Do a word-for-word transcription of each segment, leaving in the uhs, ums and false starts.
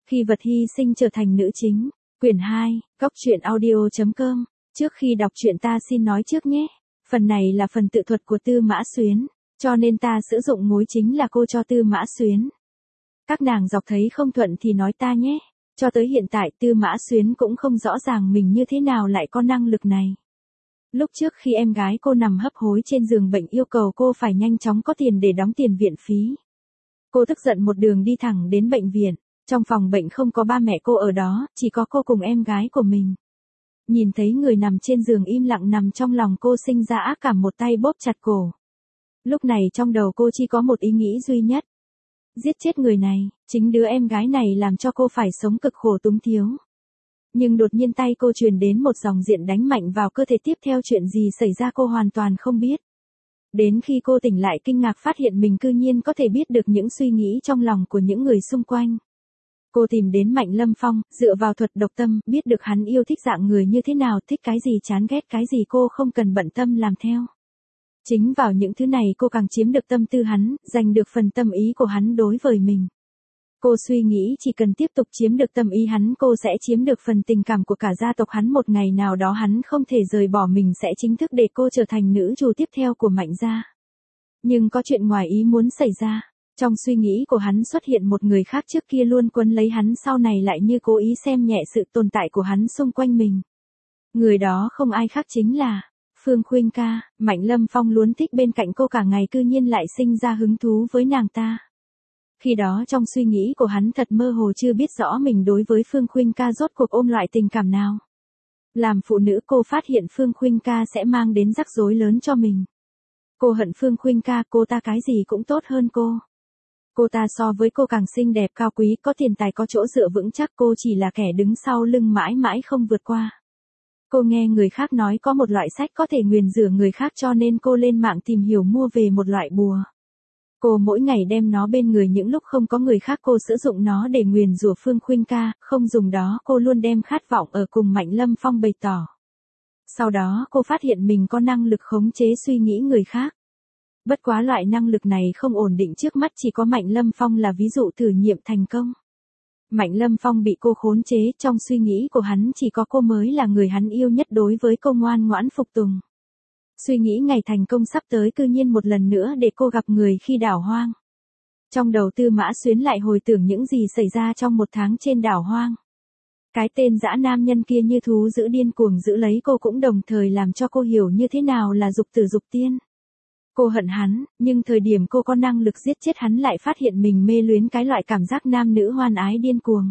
Khi vật hy sinh trở thành nữ chính. Quyển hai, góc truyện audio chấm com. Trước khi đọc truyện ta xin nói trước nhé. Phần này là phần tự thuật của Tư Mã Xuyến, cho nên ta sử dụng mối chính là cô cho Tư Mã Xuyến. Các nàng dọc thấy không thuận thì nói ta nhé. Cho tới hiện tại Tư Mã Xuyến cũng không rõ ràng mình như thế nào lại có năng lực này. Lúc trước khi em gái cô nằm hấp hối trên giường bệnh yêu cầu cô phải nhanh chóng có tiền để đóng tiền viện phí. Cô tức giận một đường đi thẳng đến bệnh viện. Trong phòng bệnh không có ba mẹ cô ở đó, chỉ có cô cùng em gái của mình. Nhìn thấy người nằm trên giường im lặng nằm trong lòng cô sinh ra ác cảm, một tay bóp chặt cổ. Lúc này trong đầu cô chỉ có một ý nghĩ duy nhất. Giết chết người này, chính đứa em gái này làm cho cô phải sống cực khổ túng thiếu. Nhưng đột nhiên tay cô truyền đến một dòng điện đánh mạnh vào cơ thể, tiếp theo chuyện gì xảy ra cô hoàn toàn không biết. Đến khi cô tỉnh lại kinh ngạc phát hiện mình cư nhiên có thể biết được những suy nghĩ trong lòng của những người xung quanh. Cô tìm đến Mạnh Lâm Phong, dựa vào thuật độc tâm, biết được hắn yêu thích dạng người như thế nào, thích cái gì chán ghét cái gì cô không cần bận tâm làm theo. Chính vào những thứ này cô càng chiếm được tâm tư hắn, giành được phần tâm ý của hắn đối với mình. Cô suy nghĩ chỉ cần tiếp tục chiếm được tâm ý hắn cô sẽ chiếm được phần tình cảm của cả gia tộc hắn, một ngày nào đó hắn không thể rời bỏ mình sẽ chính thức để cô trở thành nữ chủ tiếp theo của Mạnh gia. Nhưng có chuyện ngoài ý muốn xảy ra. Trong suy nghĩ của hắn xuất hiện một người khác trước kia luôn quấn lấy hắn, sau này lại như cố ý xem nhẹ sự tồn tại của hắn xung quanh mình. Người đó không ai khác chính là Phương Khuynh Ca. Mạnh Lâm Phong luôn thích bên cạnh cô cả ngày, cư nhiên lại sinh ra hứng thú với nàng ta. Khi đó trong suy nghĩ của hắn thật mơ hồ, chưa biết rõ mình đối với Phương Khuynh Ca rốt cuộc ôm loại tình cảm nào. Làm phụ nữ cô phát hiện Phương Khuynh Ca sẽ mang đến rắc rối lớn cho mình. Cô hận Phương Khuynh Ca, cô ta cái gì cũng tốt hơn cô. Cô ta so với cô càng xinh đẹp cao quý, có tiền tài có chỗ dựa vững chắc, cô chỉ là kẻ đứng sau lưng mãi mãi không vượt qua. Cô nghe người khác nói có một loại sách có thể nguyền rủa người khác cho nên cô lên mạng tìm hiểu mua về một loại bùa. Cô mỗi ngày đem nó bên người, những lúc không có người khác cô sử dụng nó để nguyền rủa Phương Khuynh Ca, không dùng đó cô luôn đem khát vọng ở cùng Mạnh Lâm Phong bày tỏ. Sau đó cô phát hiện mình có năng lực khống chế suy nghĩ người khác. Bất quá loại năng lực này không ổn định, trước mắt chỉ có Mạnh Lâm Phong là ví dụ thử nghiệm thành công. Mạnh Lâm Phong bị cô khống chế, trong suy nghĩ của hắn chỉ có cô mới là người hắn yêu nhất, đối với cô ngoan ngoãn phục tùng. Suy nghĩ ngày thành công sắp tới cư nhiên một lần nữa để cô gặp người khi đảo hoang. Trong đầu Tư Mã Xuyến lại hồi tưởng những gì xảy ra trong một tháng trên đảo hoang. Cái tên dã nam nhân kia như thú dữ điên cuồng giữ lấy cô, cũng đồng thời làm cho cô hiểu như thế nào là dục tử dục tiên. Cô hận hắn, nhưng thời điểm cô có năng lực giết chết hắn lại phát hiện mình mê luyến cái loại cảm giác nam nữ hoan ái điên cuồng.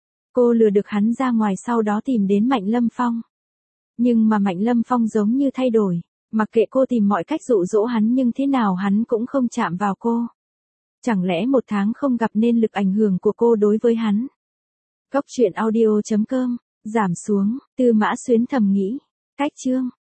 Cô lừa được hắn ra ngoài, sau đó tìm đến Mạnh Lâm Phong. Nhưng mà Mạnh Lâm Phong giống như thay đổi, mặc kệ cô tìm mọi cách dụ dỗ hắn nhưng thế nào hắn cũng không chạm vào cô. Chẳng lẽ một tháng không gặp nên lực ảnh hưởng của cô đối với hắn. Góc truyện audio chấm com, giảm xuống, Tư Mã Xuyến thầm nghĩ. Cách chương